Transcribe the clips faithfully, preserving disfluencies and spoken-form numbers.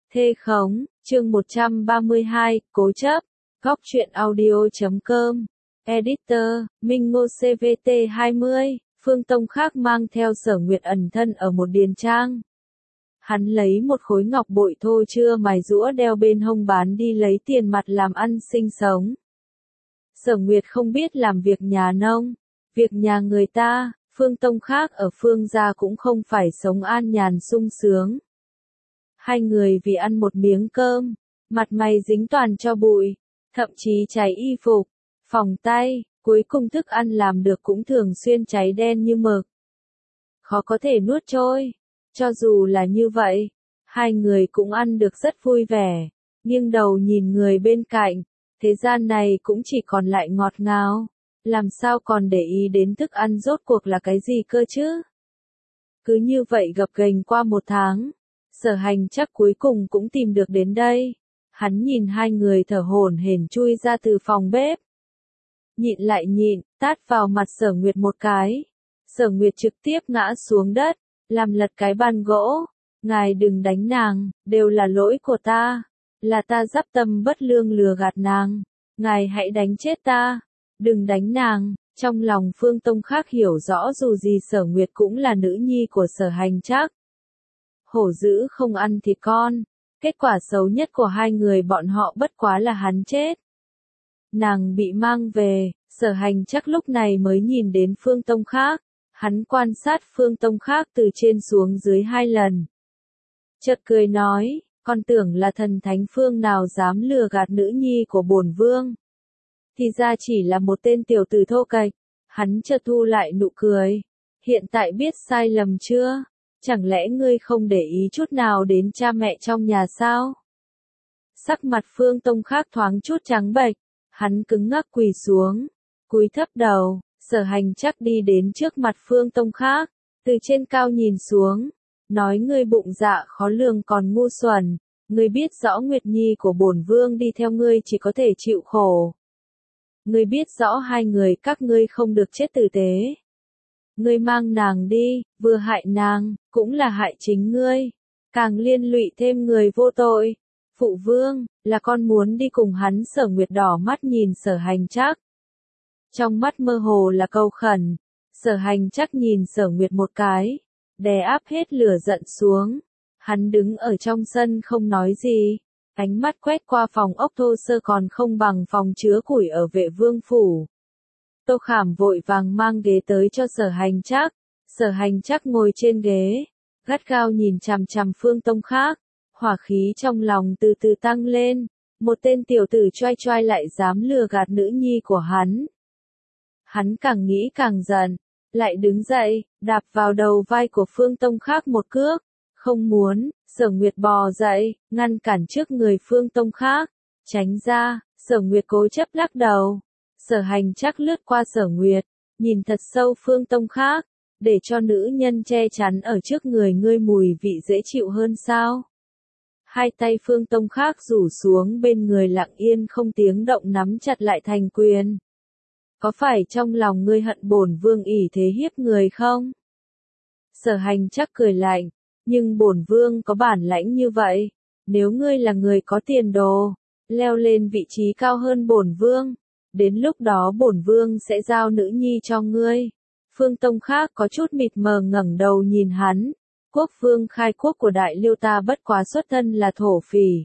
Thê khống, chương một trăm ba mươi hai, cố chấp, góc truyện audio.com, editor, Minh Ngô xê vê tê hai mươi, Phương Tông Khác mang theo Sở Nguyệt ẩn thân ở một điền trang. Hắn lấy một khối ngọc bội thô chưa mài rũa đeo bên hông bán đi lấy tiền mặt làm ăn sinh sống. Sở Nguyệt không biết làm việc nhà nông, việc nhà người ta, Phương Tông Khác ở Phương gia cũng không phải sống an nhàn sung sướng. Hai người vì ăn một miếng cơm, mặt mày dính toàn cho bụi, thậm chí cháy y phục, phòng tay, cuối cùng thức ăn làm được cũng thường xuyên cháy đen như mực. Khó có thể nuốt trôi. Cho dù là như vậy, hai người cũng ăn được rất vui vẻ, nghiêng đầu nhìn người bên cạnh, thế gian này cũng chỉ còn lại ngọt ngào, làm sao còn để ý đến thức ăn rốt cuộc là cái gì cơ chứ? Cứ như vậy gập ghềnh qua một tháng, Sở Hành chắc cuối cùng cũng tìm được đến đây. Hắn nhìn hai người thở hổn hển chui ra từ phòng bếp. Nhịn lại nhịn, tát vào mặt Sở Nguyệt một cái. Sở Nguyệt trực tiếp ngã xuống đất, làm lật cái bàn gỗ. Ngài đừng đánh nàng, đều là lỗi của ta. Là ta dắp tâm bất lương lừa gạt nàng. Ngài hãy đánh chết ta. Đừng đánh nàng. Trong lòng Phương Tông Khác hiểu rõ dù gì Sở Nguyệt cũng là nữ nhi của Sở Hành chắc. Hổ dữ không ăn thịt con. Kết quả xấu nhất của hai người bọn họ bất quá là hắn chết. Nàng bị mang về, Sở Hành chắc lúc này mới nhìn đến Phương Tông Khác. Hắn quan sát Phương Tông Khác từ trên xuống dưới hai lần. Chợt cười nói, con tưởng là thần thánh phương nào dám lừa gạt nữ nhi của bổn vương. Thì ra chỉ là một tên tiểu tử thô kệch. Hắn chợt thu lại nụ cười. Hiện tại biết sai lầm chưa? Chẳng lẽ ngươi không để ý chút nào đến cha mẹ trong nhà sao? Sắc mặt Phương Tông Khác thoáng chút trắng bệch, hắn cứng ngắc quỳ xuống, cúi thấp đầu. Sở Hành chắc đi đến trước mặt Phương Tông Khác, từ trên cao nhìn xuống, nói ngươi bụng dạ khó lường còn ngu xuẩn, ngươi biết rõ Nguyệt Nhi của bổn vương đi theo ngươi chỉ có thể chịu khổ. Ngươi biết rõ hai người các ngươi không được chết tử tế. Ngươi mang nàng đi, vừa hại nàng, cũng là hại chính ngươi, càng liên lụy thêm người vô tội. Phụ vương, là con muốn đi cùng hắn. Sở Nguyệt đỏ mắt nhìn Sở Hành chắc. Trong mắt mơ hồ là câu khẩn. Sở Hành chắc nhìn Sở Nguyệt một cái, đè áp hết lửa giận xuống. Hắn đứng ở trong sân không nói gì, ánh mắt quét qua phòng ốc thô sơ còn không bằng phòng chứa củi ở Vệ Vương phủ. Tô Khảm vội vàng mang ghế tới cho Sở Hành chắc. Sở Hành chắc ngồi trên ghế, gắt gao nhìn chằm chằm Phương Tông Khác, hỏa khí trong lòng từ từ tăng lên. Một tên tiểu tử choai choai lại dám lừa gạt nữ nhi của hắn. Hắn càng nghĩ càng giận, lại đứng dậy, đạp vào đầu vai của Phương Tông Khác một cước. Không muốn. Sở Nguyệt bò dậy, ngăn cản trước người Phương Tông Khác. Tránh ra. Sở Nguyệt cố chấp lắc đầu. Sở Hành chắc lướt qua Sở Nguyệt, nhìn thật sâu Phương Tông Khác, để cho nữ nhân che chắn ở trước người ngươi mùi vị dễ chịu hơn sao? Hai tay Phương Tông Khác rủ xuống bên người lặng yên không tiếng động nắm chặt lại thành quyền. Có phải trong lòng ngươi hận bổn vương ỷ thế hiếp người không? Sở Hành chắc cười lạnh, nhưng bổn vương có bản lãnh như vậy, nếu ngươi là người có tiền đồ, leo lên vị trí cao hơn bổn vương, đến lúc đó bổn vương sẽ giao nữ nhi cho ngươi. Phương Tông Khác có chút mịt mờ ngẩng đầu nhìn hắn. Quốc vương khai quốc của Đại Liêu ta bất quá xuất thân là thổ phỉ.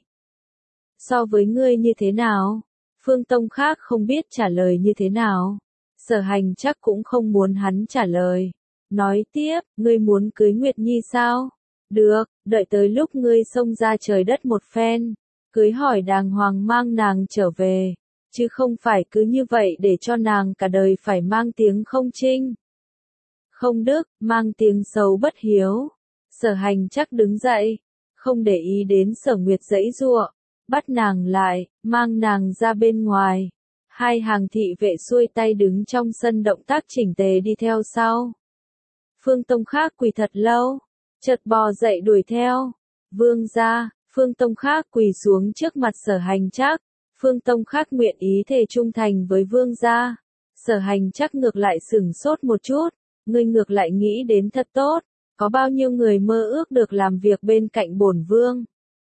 So với ngươi như thế nào? Phương Tông Khác không biết trả lời như thế nào. Sở Hành chắc cũng không muốn hắn trả lời. Nói tiếp, ngươi muốn cưới Nguyệt Nhi sao? Được, đợi tới lúc ngươi xông ra trời đất một phen, cưới hỏi đàng hoàng mang nàng trở về. Chứ không phải cứ như vậy để cho nàng cả đời phải mang tiếng không trinh, không đức, mang tiếng xấu bất hiếu. Sở Hành chắc đứng dậy, không để ý đến Sở Nguyệt giãy giụa, bắt nàng lại, mang nàng ra bên ngoài. Hai hàng thị vệ xuôi tay đứng trong sân động tác chỉnh tề đi theo sau. Phương Tông Khác quỳ thật lâu, chợt bò dậy đuổi theo. Vương gia. Phương Tông Khác quỳ xuống trước mặt Sở Hành chắc. Phương Tông Khác nguyện ý thề trung thành với vương gia. Sở Hành chắc ngược lại sửng sốt một chút, ngươi ngược lại nghĩ đến thật tốt, có bao nhiêu người mơ ước được làm việc bên cạnh bổn vương.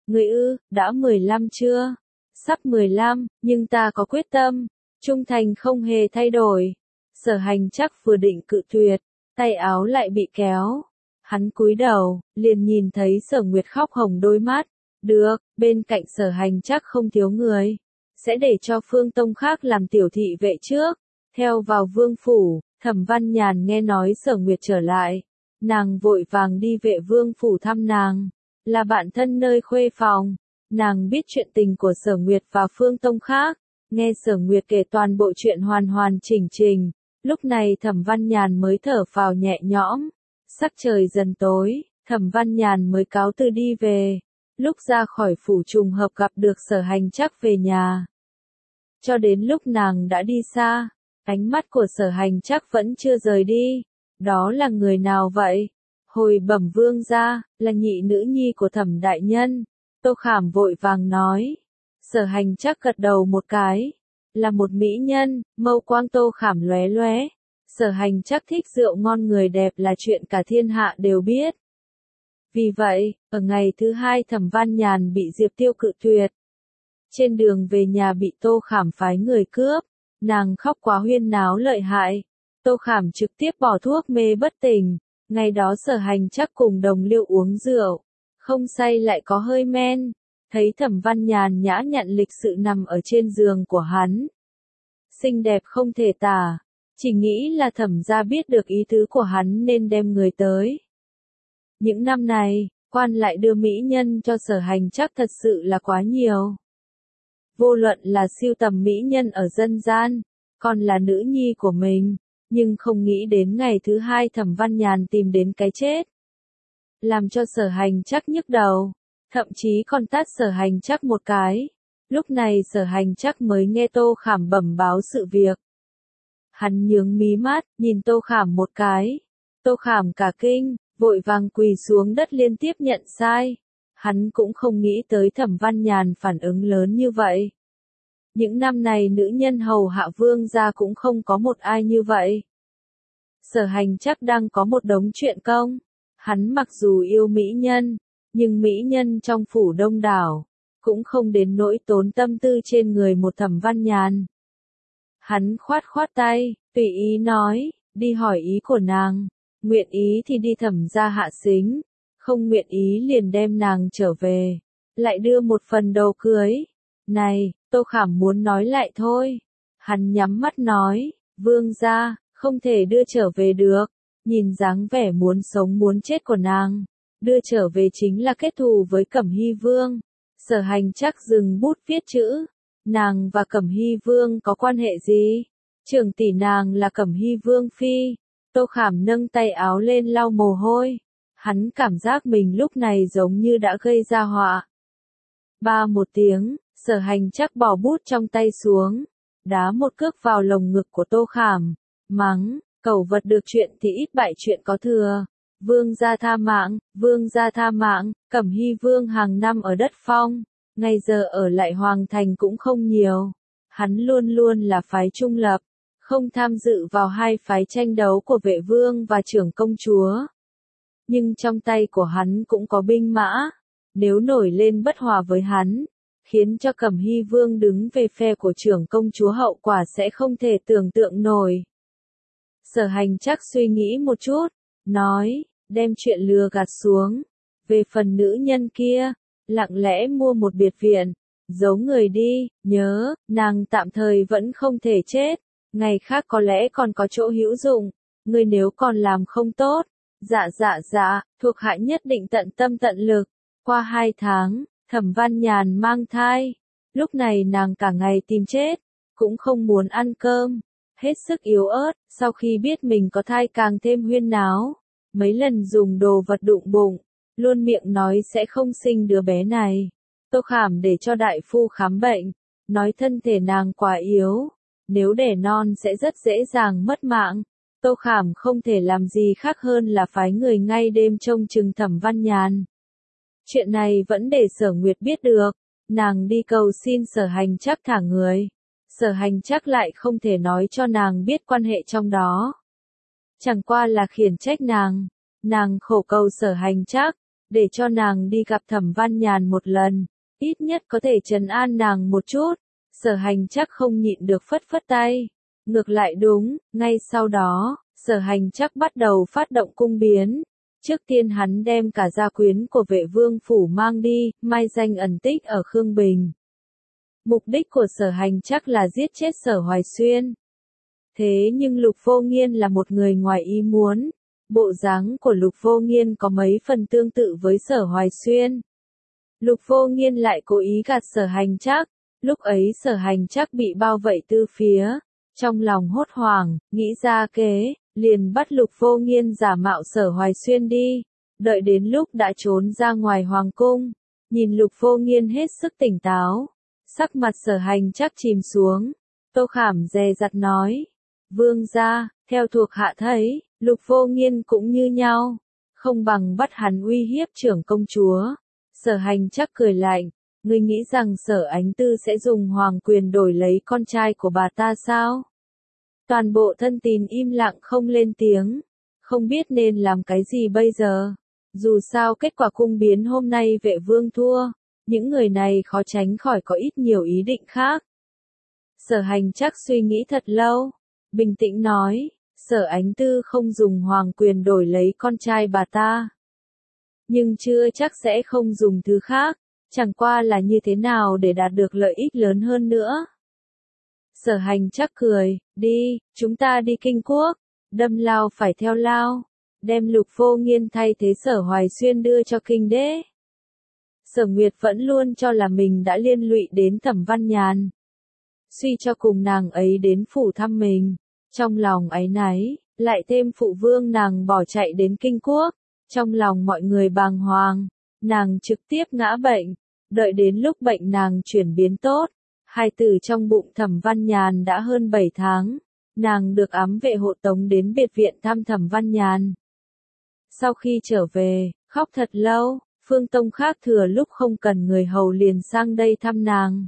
Người ư, đã mười lăm chưa? Sắp mười lăm, nhưng ta có quyết tâm, trung thành không hề thay đổi. Sở Hành Trắc vừa định cự tuyệt, tay áo lại bị kéo. Hắn cúi đầu, liền nhìn thấy Sở Nguyệt khóc hồng đôi mắt. Được, bên cạnh Sở Hành Trắc không thiếu người. Sẽ để cho Phương Tông khác làm tiểu thị vệ trước. Theo vào vương phủ, Thẩm Văn Nhàn nghe nói Sở Nguyệt trở lại. Nàng vội vàng đi vệ vương phủ thăm nàng. Là bạn thân nơi khuê phòng. Nàng biết chuyện tình của Sở Nguyệt và Phương Tông khác. Nghe Sở Nguyệt kể toàn bộ chuyện hoàn hoàn chỉnh trình. Lúc này Thẩm Văn Nhàn mới thở phào nhẹ nhõm. Sắc trời dần tối, Thẩm Văn Nhàn mới cáo từ đi về. Lúc ra khỏi phủ trùng hợp gặp được Sở Hành Trắc về nhà. Cho đến lúc nàng đã đi xa, ánh mắt của Sở Hành Trắc vẫn chưa rời đi. Đó là người nào vậy? Hồi bẩm vương gia, là nhị nữ nhi của Thẩm đại nhân. Tô Khảm vội vàng nói. Sở Hành Trắc gật đầu một cái. Là một mỹ nhân, mâu quang Tô Khảm lóe lóe. Sở Hành Trắc thích rượu ngon người đẹp là chuyện cả thiên hạ đều biết. Vì vậy, ở ngày thứ hai Thẩm Văn Nhàn bị Diệp Tiêu cự tuyệt. Trên đường về nhà bị Tô Khảm phái người cướp. Nàng khóc quá huyên náo lợi hại. Tô Khảm trực tiếp bỏ thuốc mê bất tỉnh. Ngày đó Sở Hành Trắc cùng đồng liêu uống rượu. Không say lại có hơi men. Thấy Thẩm Văn Nhàn nhã nhặn lịch sự nằm ở trên giường của hắn. Xinh đẹp không thể tả. Chỉ nghĩ là Thẩm gia biết được ý tứ của hắn nên đem người tới. Những năm này, quan lại đưa mỹ nhân cho Sở Hành Trắc thật sự là quá nhiều. Vô luận là siêu tầm mỹ nhân ở dân gian, còn là nữ nhi của mình, nhưng không nghĩ đến ngày thứ hai Thẩm Văn Nhàn tìm đến cái chết. Làm cho Sở Hành Trắc nhức đầu, thậm chí còn tát Sở Hành Trắc một cái. Lúc này Sở Hành Trắc mới nghe Tô Khảm bẩm báo sự việc. Hắn nhướng mí mắt, nhìn Tô Khảm một cái. Tô Khảm cả kinh, vội vàng quỳ xuống đất liên tiếp nhận sai. Hắn cũng không nghĩ tới Thẩm Văn Nhàn phản ứng lớn như vậy. Những năm này nữ nhân hầu hạ vương gia cũng không có một ai như vậy. Sở Hành Trắc đang có một đống chuyện công. Hắn mặc dù yêu mỹ nhân, nhưng mỹ nhân trong phủ đông đảo, cũng không đến nỗi tốn tâm tư trên người một Thẩm Văn Nhàn. Hắn khoát khoát tay, tùy ý nói, đi hỏi ý của nàng, nguyện ý thì đi Thẩm gia hạ sính, không nguyện ý liền đem nàng trở về, lại đưa một phần đồ cưới. Này, Tô Khảm muốn nói lại thôi. Hắn nhắm mắt nói, vương gia, không thể đưa trở về được, nhìn dáng vẻ muốn sống muốn chết của nàng, đưa trở về chính là kết thù với Cẩm Hy Vương. Sở Hành Trắc dừng bút viết chữ. Nàng và Cẩm Hy Vương có quan hệ gì? Trưởng tỷ nàng là Cẩm Hy Vương phi. Tô Khảm nâng tay áo lên lau mồ hôi. Hắn cảm giác mình lúc này giống như đã gây ra họa. Ba một tiếng, Sở Hành Trắc bỏ bút trong tay xuống, đá một cước vào lồng ngực của Tô Khảm, mắng, cẩu vật được chuyện thì ít bại chuyện có thừa. Vương gia tha mạng, vương gia tha mạng, Cẩm Hy Vương hàng năm ở đất phong, ngày giờ ở lại hoàng thành cũng không nhiều. Hắn luôn luôn là phái trung lập, không tham dự vào hai phái tranh đấu của vệ vương và trưởng công chúa. Nhưng trong tay của hắn cũng có binh mã, nếu nổi lên bất hòa với hắn, khiến cho Cẩm Hy Vương đứng về phe của trưởng công chúa hậu quả sẽ không thể tưởng tượng nổi. Sở Hành Trắc suy nghĩ một chút, nói, đem chuyện lừa gạt xuống. Về phần nữ nhân kia, lặng lẽ mua một biệt viện, giấu người đi, nhớ, nàng tạm thời vẫn không thể chết, ngày khác có lẽ còn có chỗ hữu dụng, ngươi nếu còn làm không tốt, dạ dạ dạ, thuộc hạ nhất định tận tâm tận lực. Qua hai tháng, Thẩm Văn Nhàn mang thai, lúc này nàng cả ngày tìm chết, cũng không muốn ăn cơm, hết sức yếu ớt, sau khi biết mình có thai càng thêm huyên náo, mấy lần dùng đồ vật đụng bụng, luôn miệng nói sẽ không sinh đứa bé này. Tô Khảm để cho đại phu khám bệnh, nói thân thể nàng quá yếu, nếu đẻ non sẽ rất dễ dàng mất mạng. Tô Khảm không thể làm gì khác hơn là phái người ngay đêm trông chừng Thẩm Văn Nhàn. Chuyện này vẫn để Sở Nguyệt biết được, nàng đi cầu xin Sở Hành Trắc thả người. Sở Hành Trắc lại không thể nói cho nàng biết quan hệ trong đó. Chẳng qua là khiển trách nàng, nàng khổ cầu Sở Hành Trắc, để cho nàng đi gặp Thẩm Văn Nhàn một lần, ít nhất có thể trấn an nàng một chút. Sở Hành Trắc không nhịn được phất phất tay. Ngược lại đúng, ngay sau đó, Sở Hành Trắc bắt đầu phát động cung biến. Trước tiên hắn đem cả gia quyến của Vệ Vương phủ mang đi, mai danh ẩn tích ở Khương Bình. Mục đích của Sở Hành Trắc là giết chết Sở Hoài Xuyên. Thế nhưng Lục Vô Nghiên là một người ngoài ý muốn. Bộ dáng của Lục Vô Nghiên có mấy phần tương tự với Sở Hoài Xuyên. Lục Vô Nghiên lại cố ý gạt Sở Hành Trắc. Lúc ấy Sở Hành Trắc bị bao vây từ phía. Trong lòng hốt hoảng, nghĩ ra kế, liền bắt Lục Vô Nghiên giả mạo Sở Hoài Xuyên đi. Đợi đến lúc đã trốn ra ngoài hoàng cung, nhìn Lục Vô Nghiên hết sức tỉnh táo. Sắc mặt Sở Hành Trắc chìm xuống. Tô Khảm dè dặt nói. Vương gia, theo thuộc hạ thấy, Lục Vô Nghiên cũng như nhau. Không bằng bắt hắn uy hiếp trưởng công chúa. Sở Hành Trắc cười lạnh. Ngươi nghĩ rằng Sở Ánh Tư sẽ dùng hoàng quyền đổi lấy con trai của bà ta sao? Toàn bộ thân tín im lặng không lên tiếng. Không biết nên làm cái gì bây giờ. Dù sao kết quả cung biến hôm nay Vệ Vương thua. Những người này khó tránh khỏi có ít nhiều ý định khác. Sở Hành Trắc suy nghĩ thật lâu. Bình tĩnh nói. Sở Ánh Tư không dùng hoàng quyền đổi lấy con trai bà ta. Nhưng chưa chắc sẽ không dùng thứ khác. Chẳng qua là như thế nào để đạt được lợi ích lớn hơn nữa. Sở Hành Trắc cười, đi, chúng ta đi Kinh Quốc, đâm lao phải theo lao, đem Lục Vô Nghiên thay thế Sở Hoài Xuyên đưa cho Kinh Đế. Sở Nguyệt vẫn luôn cho là mình đã liên lụy đến Thẩm Văn Nhàn. Suy cho cùng nàng ấy đến phủ thăm mình, trong lòng áy náy, lại thêm phụ vương nàng bỏ chạy đến Kinh Quốc, trong lòng mọi người bàng hoàng, nàng trực tiếp ngã bệnh. Đợi đến lúc bệnh nàng chuyển biến tốt, hai tử trong bụng Thẩm Văn Nhàn đã hơn bảy tháng, nàng được ám vệ hộ tống đến biệt viện thăm Thẩm Văn Nhàn. Sau khi trở về, khóc thật lâu, Phương Tông khác thừa lúc không cần người hầu liền sang đây thăm nàng.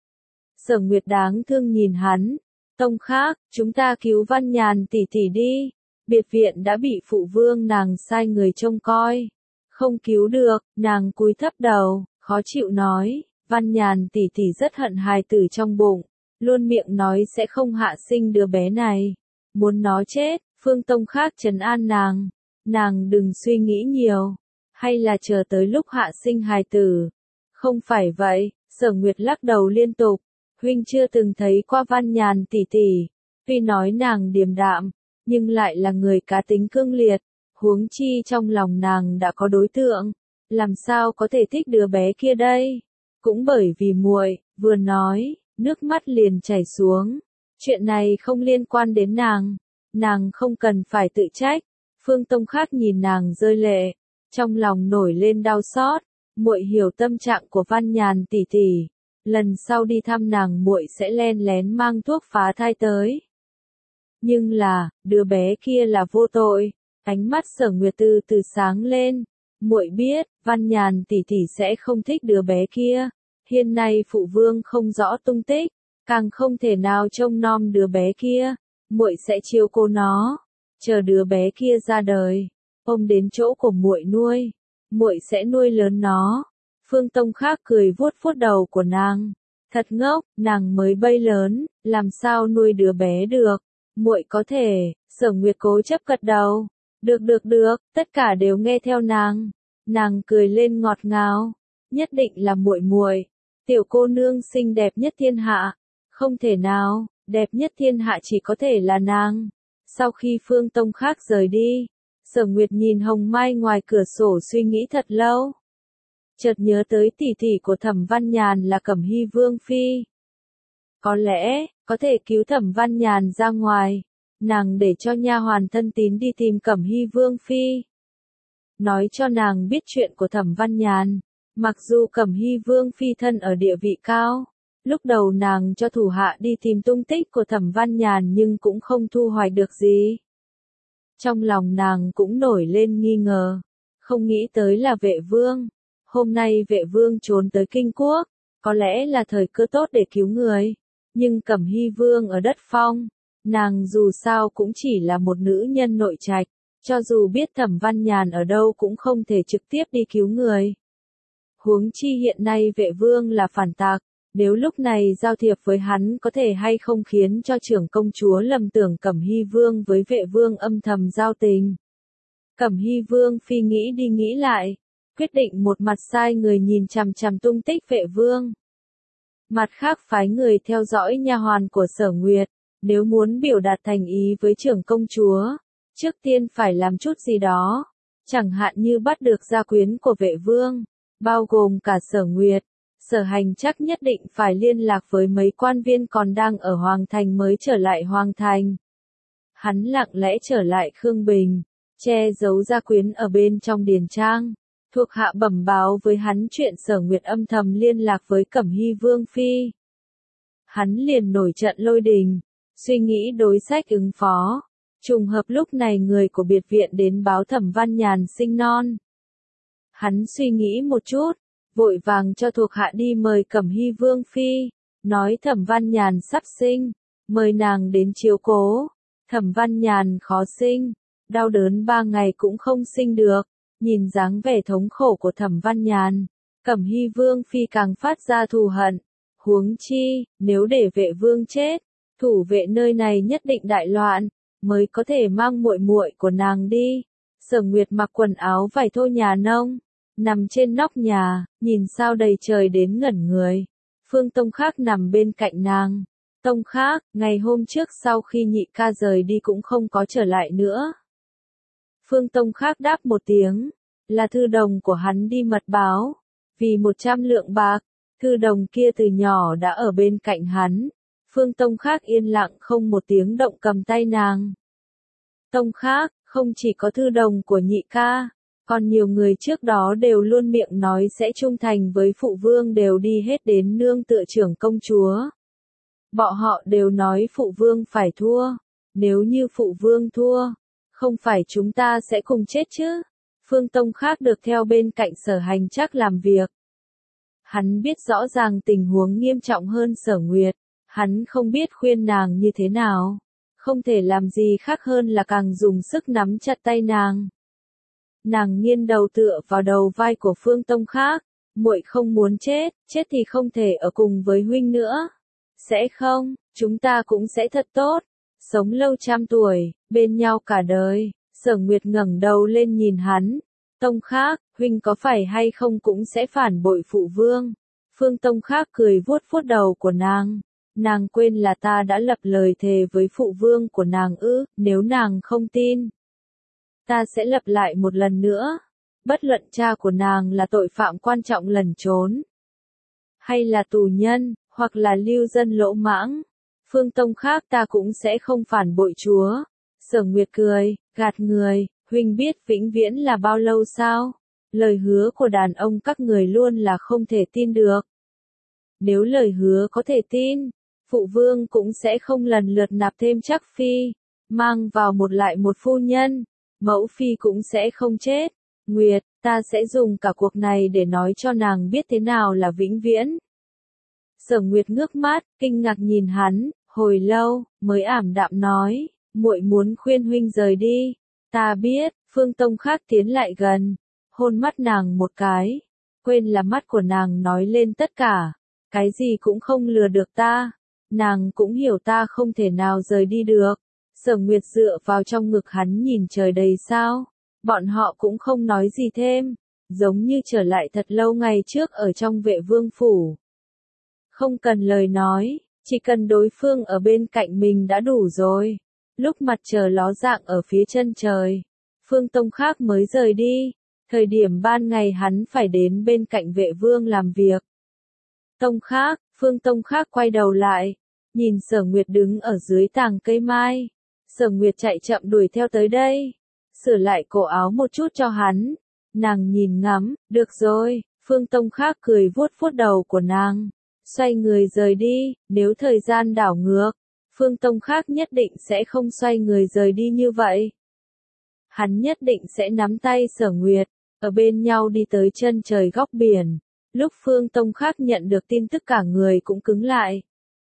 Sở Nguyệt đáng thương nhìn hắn, Tông khác, chúng ta cứu Văn Nhàn tỷ tỷ đi, biệt viện đã bị phụ vương nàng sai người trông coi, không cứu được, nàng cúi thấp đầu. Khó chịu nói, Văn Nhàn tỷ tỷ rất hận hài tử trong bụng, luôn miệng nói sẽ không hạ sinh đứa bé này. Muốn nó chết, Phương Tông khác trấn an nàng. Nàng đừng suy nghĩ nhiều, hay là chờ tới lúc hạ sinh hài tử. Không phải vậy, Sở Nguyệt lắc đầu liên tục. Huynh chưa từng thấy qua Văn Nhàn tỷ tỷ, tuy nói nàng điềm đạm, nhưng lại là người cá tính cương liệt, huống chi trong lòng nàng đã có đối tượng. Làm sao có thể thích đứa bé kia đây? Cũng bởi vì muội, vừa nói, nước mắt liền chảy xuống. Chuyện này không liên quan đến nàng. Nàng không cần phải tự trách. Phương Tông khác nhìn nàng rơi lệ. Trong lòng nổi lên đau xót. Muội hiểu tâm trạng của Văn Nhàn tỷ tỷ. Lần sau đi thăm nàng muội sẽ len lén mang thuốc phá thai tới. Nhưng là, đứa bé kia là vô tội. Ánh mắt Sở Nguyệt từ từ sáng lên. Muội biết, Văn Nhàn tỷ tỷ sẽ không thích đứa bé kia. Hiện nay phụ vương không rõ tung tích, càng không thể nào trông nom đứa bé kia. Muội sẽ chiếu cố nó, chờ đứa bé kia ra đời, ôm đến chỗ của muội nuôi. Muội sẽ nuôi lớn nó. Phương Tông khác cười vuốt vuốt đầu của nàng. Thật ngốc, nàng mới bay lớn, làm sao nuôi đứa bé được? Muội có thể. Sở Nguyệt cố chấp gật đầu. Được được được, tất cả đều nghe theo nàng. Nàng cười lên ngọt ngào, nhất định là muội muội, tiểu cô nương xinh đẹp nhất thiên hạ. Không thể nào, đẹp nhất thiên hạ chỉ có thể là nàng. Sau khi Phương Tông khác rời đi, Sở Nguyệt nhìn Hồng Mai ngoài cửa sổ suy nghĩ thật lâu. Chợt nhớ tới tỷ tỷ của Thẩm Văn Nhàn là Cẩm Hy Vương phi. Có lẽ, có thể cứu Thẩm Văn Nhàn ra ngoài. Nàng để cho nha hoàn thân tín đi tìm Cẩm Hy Vương phi. Nói cho nàng biết chuyện của Thẩm Văn Nhàn. Mặc dù Cẩm Hy Vương phi thân ở địa vị cao, lúc đầu nàng cho thủ hạ đi tìm tung tích của Thẩm Văn Nhàn nhưng cũng không thu hoạch được gì. Trong lòng nàng cũng nổi lên nghi ngờ, không nghĩ tới là Vệ Vương. Hôm nay Vệ Vương trốn tới Kinh Quốc, có lẽ là thời cơ tốt để cứu người. Nhưng Cẩm Hy Vương ở đất phong, nàng dù sao cũng chỉ là một nữ nhân nội trạch, cho dù biết Thẩm Văn Nhàn ở đâu cũng không thể trực tiếp đi cứu người. Huống chi hiện nay vệ vương là phản tặc, nếu lúc này giao thiệp với hắn có thể hay không khiến cho trưởng công chúa lầm tưởng Cẩm Hy Vương với vệ vương âm thầm giao tình. Cẩm Hy Vương phi nghĩ đi nghĩ lại, quyết định một mặt sai người nhìn chằm chằm tung tích vệ vương. Mặt khác phái người theo dõi nha hoàn của Sở Nguyệt, nếu muốn biểu đạt thành ý với trưởng công chúa, trước tiên phải làm chút gì đó, chẳng hạn như bắt được gia quyến của vệ vương, bao gồm cả Sở Nguyệt. Sở Hành chắc nhất định phải liên lạc với mấy quan viên còn đang ở Hoàng Thành mới trở lại Hoàng Thành. Hắn lặng lẽ trở lại Khương Bình, che giấu gia quyến ở bên trong điền trang. Thuộc hạ bẩm báo với hắn chuyện Sở Nguyệt âm thầm liên lạc với Cẩm Hy Vương phi. Hắn liền nổi trận lôi đình, suy nghĩ đối sách ứng phó. Trùng hợp lúc này người của biệt viện đến báo Thẩm Văn Nhàn sinh non. Hắn suy nghĩ một chút, vội vàng cho thuộc hạ đi mời Cẩm Hy Vương phi, nói Thẩm Văn Nhàn sắp sinh, mời nàng đến chiếu cố. Thẩm Văn Nhàn khó sinh, đau đớn ba ngày cũng không sinh được. Nhìn dáng vẻ thống khổ của Thẩm Văn Nhàn, Cẩm Hy Vương phi càng phát ra thù hận. Huống chi, nếu để vệ vương chết, thủ vệ nơi này nhất định đại loạn, mới có thể mang muội muội của nàng đi. Sở Nguyệt mặc quần áo vải thô nhà nông, nằm trên nóc nhà, nhìn sao đầy trời đến ngẩn người. Phương Tông Khác nằm bên cạnh nàng. Tông Khác, ngày hôm trước sau khi nhị ca rời đi cũng không có trở lại nữa. Phương Tông Khác đáp một tiếng, là thư đồng của hắn đi mật báo, vì một trăm lượng bạc, thư đồng kia từ nhỏ đã ở bên cạnh hắn. Phương Tông Khác yên lặng không một tiếng động cầm tay nàng. Tông Khác, không chỉ có thư đồng của nhị ca, còn nhiều người trước đó đều luôn miệng nói sẽ trung thành với phụ vương đều đi hết đến nương tựa trưởng công chúa. Bọn họ đều nói phụ vương phải thua, nếu như phụ vương thua, không phải chúng ta sẽ cùng chết chứ. Phương Tông Khác được theo bên cạnh Sở Hành chắc làm việc. Hắn biết rõ ràng tình huống nghiêm trọng hơn Sở Nguyệt, hắn không biết khuyên nàng như thế nào, không thể làm gì khác hơn là càng dùng sức nắm chặt tay nàng. Nàng nghiêng đầu tựa vào đầu vai của Phương Tông Khác, muội không muốn chết, chết thì không thể ở cùng với huynh nữa. Sẽ không, chúng ta cũng sẽ thật tốt, sống lâu trăm tuổi, bên nhau cả đời. Sở Nguyệt ngẩng đầu lên nhìn hắn. Tông Khác, huynh có phải hay không cũng sẽ phản bội phụ vương. Phương Tông Khác cười vuốt vuốt đầu của nàng. Nàng quên là ta đã lập lời thề với phụ vương của nàng ư, nếu nàng không tin. Ta sẽ lập lại một lần nữa. Bất luận cha của nàng là tội phạm quan trọng lẩn trốn, hay là tù nhân, hoặc là lưu dân lỗ mãng. Phương Tông Khác ta cũng sẽ không phản bội chúa. Sở Nguyệt cười, gạt người, huynh biết vĩnh viễn là bao lâu sao? Lời hứa của đàn ông các người luôn là không thể tin được. Nếu lời hứa có thể tin, phụ vương cũng sẽ không lần lượt nạp thêm chắc phi, mang vào một lại một phu nhân, mẫu phi cũng sẽ không chết. Nguyệt, ta sẽ dùng cả cuộc này để nói cho nàng biết thế nào là vĩnh viễn. Sở Nguyệt ngước mắt, kinh ngạc nhìn hắn, hồi lâu, mới ảm đạm nói, muội muốn khuyên huynh rời đi. Ta biết. Phương Tông Khác tiến lại gần, hôn mắt nàng một cái, quên là mắt của nàng nói lên tất cả, cái gì cũng không lừa được ta, nàng cũng hiểu ta không thể nào rời đi được. Sở Nguyệt dựa vào trong ngực hắn nhìn trời đầy sao, bọn họ cũng không nói gì thêm, giống như trở lại thật lâu ngày trước ở trong Vệ Vương phủ. Không cần lời nói, chỉ cần đối phương ở bên cạnh mình đã đủ rồi. Lúc mặt trời ló dạng ở phía chân trời, Phương Tông Khác mới rời đi, thời điểm ban ngày hắn phải đến bên cạnh Vệ Vương làm việc. Tông Khác, Phương Tông Khác quay đầu lại, nhìn Sở Nguyệt đứng ở dưới tàng cây mai. Sở Nguyệt chạy chậm đuổi theo tới đây, sửa lại cổ áo một chút cho hắn. Nàng nhìn ngắm, được rồi. Phương Tông Khác cười vuốt vuốt đầu của nàng, xoay người rời đi. Nếu thời gian đảo ngược, Phương Tông Khác nhất định sẽ không xoay người rời đi như vậy. Hắn nhất định sẽ nắm tay Sở Nguyệt, ở bên nhau đi tới chân trời góc biển. Lúc Phương Tông Khác nhận được tin tức cả người cũng cứng lại.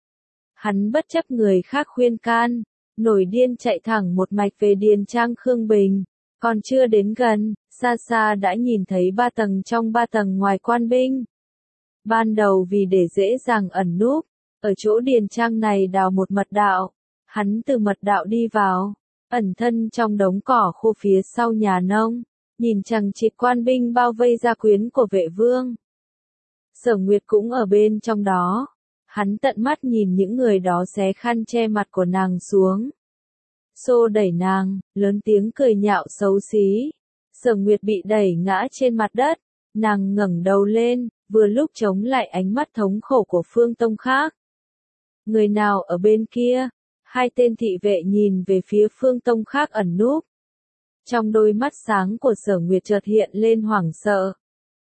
Hắn bất chấp người khác khuyên can, nổi điên chạy thẳng một mạch về điền trang Khương Bình. Còn chưa đến gần, xa xa đã nhìn thấy ba tầng trong ba tầng ngoài quan binh. Ban đầu vì để dễ dàng ẩn núp, ở chỗ điền trang này đào một mật đạo. Hắn từ mật đạo đi vào, ẩn thân trong đống cỏ khô phía sau nhà nông, nhìn chằng chịt quan binh bao vây gia quyến của vệ vương. Sở Nguyệt cũng ở bên trong đó. Hắn tận mắt nhìn những người đó xé khăn che mặt của nàng xuống. Xô đẩy nàng, lớn tiếng cười nhạo xấu xí. Sở Nguyệt bị đẩy ngã trên mặt đất. Nàng ngẩng đầu lên, vừa lúc chống lại ánh mắt thống khổ của Phương Tông khác. Người nào ở bên kia? Hai tên thị vệ nhìn về phía Phương Tông khác ẩn núp. Trong đôi mắt sáng của Sở Nguyệt chợt hiện lên hoảng sợ.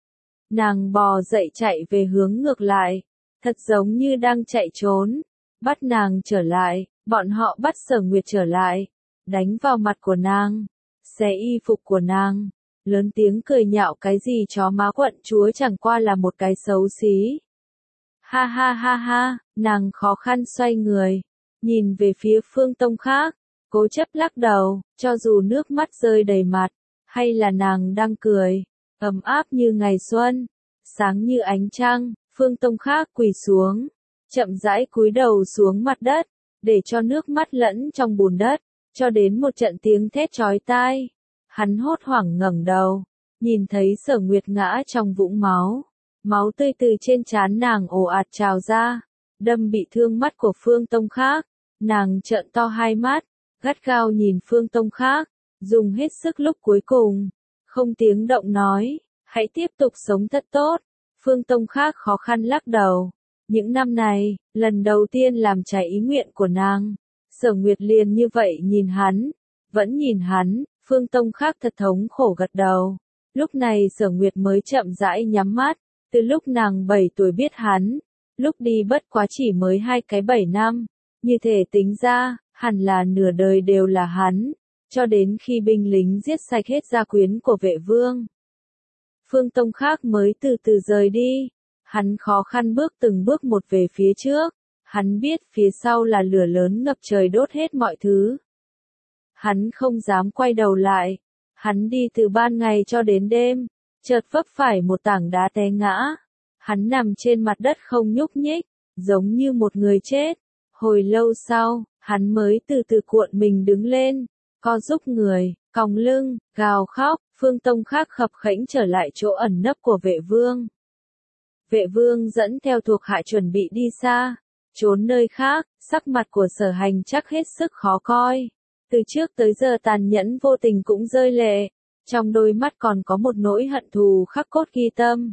Nàng bò dậy chạy về hướng ngược lại, thật giống như đang chạy trốn. Bắt nàng trở lại, bọn họ bắt Sở Nguyệt trở lại, đánh vào mặt của nàng, xé y phục của nàng, lớn tiếng cười nhạo cái gì chó má quận chúa chẳng qua là một cái xấu xí. Ha ha ha ha, nàng khó khăn xoay người, nhìn về phía Phương Tông khác, cố chấp lắc đầu, cho dù nước mắt rơi đầy mặt, hay là nàng đang cười, ấm áp như ngày xuân, sáng như ánh trăng. Phương Tông khác quỳ xuống, chậm rãi cúi đầu xuống mặt đất, để cho nước mắt lẫn trong bùn đất, cho đến một trận tiếng thét chói tai. Hắn hốt hoảng ngẩng đầu, nhìn thấy Sở Nguyệt ngã trong vũng máu, máu tươi từ trên trán nàng ồ ạt trào ra, đâm bị thương mắt của Phương Tông khác. Nàng trợn to hai mắt, gắt gao nhìn Phương Tông khác, dùng hết sức lúc cuối cùng, không tiếng động nói, hãy tiếp tục sống thật tốt. Phương Tông khác khó khăn lắc đầu. Những năm này, lần đầu tiên làm trái ý nguyện của nàng. Sở Nguyệt liền như vậy nhìn hắn, vẫn nhìn hắn. Phương Tông khác thật thống khổ gật đầu. Lúc này Sở Nguyệt mới chậm rãi nhắm mắt. Từ lúc nàng bảy tuổi biết hắn, lúc đi bất quá chỉ mới hai cái bảy năm. Như thể tính ra, hẳn là nửa đời đều là hắn. Cho đến khi binh lính giết sạch hết gia quyến của vệ vương, Phương Tông khác mới từ từ rời đi. Hắn khó khăn bước từng bước một về phía trước. Hắn biết phía sau là lửa lớn ngập trời đốt hết mọi thứ. Hắn không dám quay đầu lại. Hắn đi từ ban ngày cho đến đêm, chợt vấp phải một tảng đá té ngã. Hắn nằm trên mặt đất không nhúc nhích, giống như một người chết. Hồi lâu sau, hắn mới từ từ cuộn mình đứng lên, co giúp người, còng lưng, gào khóc. Phương Tông khác khập khẽnh trở lại chỗ ẩn nấp của vệ vương. Vệ vương dẫn theo thuộc hạ chuẩn bị đi xa, trốn nơi khác. Sắc mặt của Sở Hành chắc hết sức khó coi. Từ trước tới giờ tàn nhẫn vô tình cũng rơi lệ, trong đôi mắt còn có một nỗi hận thù khắc cốt ghi tâm.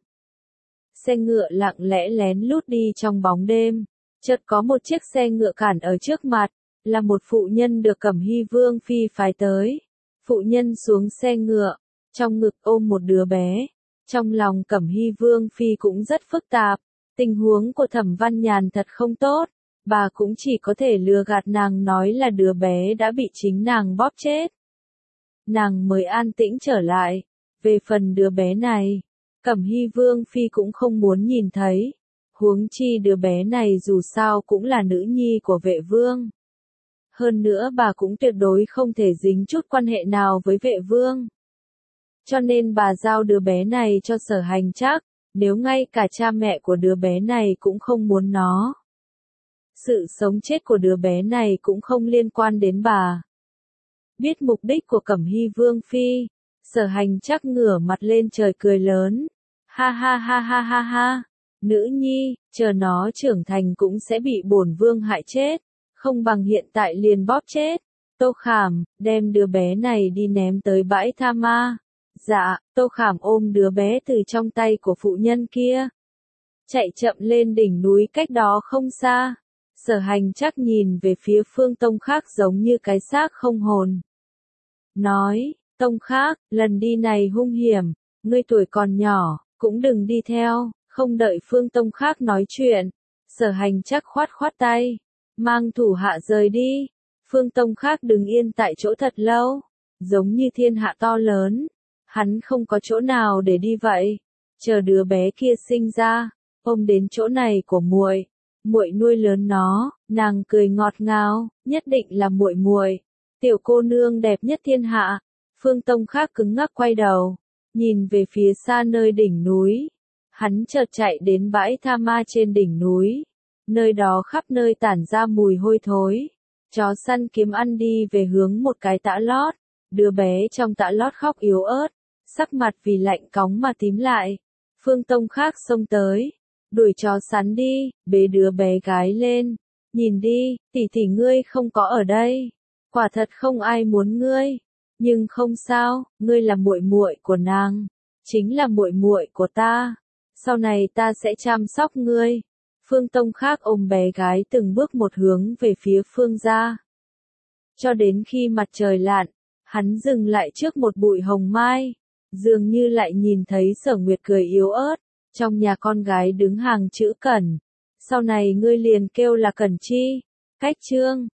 Xe ngựa lặng lẽ lén lút đi trong bóng đêm, chợt có một chiếc xe ngựa cản ở trước mặt, là một phụ nhân được Cẩm Hy Vương phi phái tới. Phụ nhân xuống xe ngựa, trong ngực ôm một đứa bé. Trong lòng Cẩm Hy Vương phi cũng rất phức tạp, tình huống của Thẩm Văn Nhàn thật không tốt, bà cũng chỉ có thể lừa gạt nàng nói là đứa bé đã bị chính nàng bóp chết. Nàng mới an tĩnh trở lại. Về phần đứa bé này, Cẩm Hy Vương phi cũng không muốn nhìn thấy. Huống chi đứa bé này dù sao cũng là nữ nhi của vệ vương. Hơn nữa bà cũng tuyệt đối không thể dính chút quan hệ nào với vệ vương. Cho nên bà giao đứa bé này cho Sở Hành chắc, nếu ngay cả cha mẹ của đứa bé này cũng không muốn nó. Sự sống chết của đứa bé này cũng không liên quan đến bà. Biết mục đích của Cẩm Hy Vương phi, Sở Hành chắc ngửa mặt lên trời cười lớn. Ha ha ha ha ha ha, nữ nhi, chờ nó trưởng thành cũng sẽ bị bổn vương hại chết, không bằng hiện tại liền bóp chết. Tô Khảm, đem đứa bé này đi ném tới bãi tha ma. Dạ, Tô Khảm ôm đứa bé từ trong tay của phụ nhân kia, chạy chậm lên đỉnh núi cách đó không xa. Sở Hành chắc nhìn về phía Phương Tông khác giống như cái xác không hồn. Nói, Tông khác, lần đi này hung hiểm, ngươi tuổi còn nhỏ, cũng đừng đi theo. Không đợi Phương Tông khác nói chuyện, Sở Hành chắc khoát khoát tay, mang thủ hạ rời đi. Phương Tông khác đứng yên tại chỗ thật lâu, giống như thiên hạ to lớn. Hắn không có chỗ nào để đi vậy, chờ đứa bé kia sinh ra, ôm đến chỗ này của muội, muội nuôi lớn nó. Nàng cười ngọt ngào, nhất định là muội muội, tiểu cô nương đẹp nhất thiên hạ. Phương Tông Khác cứng ngắc quay đầu, nhìn về phía xa nơi đỉnh núi. Hắn chợt chạy đến bãi tha ma trên đỉnh núi. Nơi đó khắp nơi tản ra mùi hôi thối. Chó săn kiếm ăn đi về hướng một cái tã lót. Đứa bé trong tã lót khóc yếu ớt, sắc mặt vì lạnh cóng mà tím lại. Phương Tông Khác xông tới, đuổi chó sắn đi, bế đứa bé gái lên. Nhìn đi, tỷ tỷ ngươi không có ở đây. Quả thật không ai muốn ngươi. Nhưng không sao, ngươi là muội muội của nàng, chính là muội muội của ta. Sau này ta sẽ chăm sóc ngươi. Phương Tông Khác ôm bé gái từng bước một hướng về phía Phương gia. Cho đến khi mặt trời lặn, hắn dừng lại trước một bụi hồng mai, dường như lại nhìn thấy Sở Nguyệt cười yếu ớt, trong nhà con gái đứng hàng chữ Cẩn. Sau này ngươi liền kêu là Cẩn Chi. Cách chương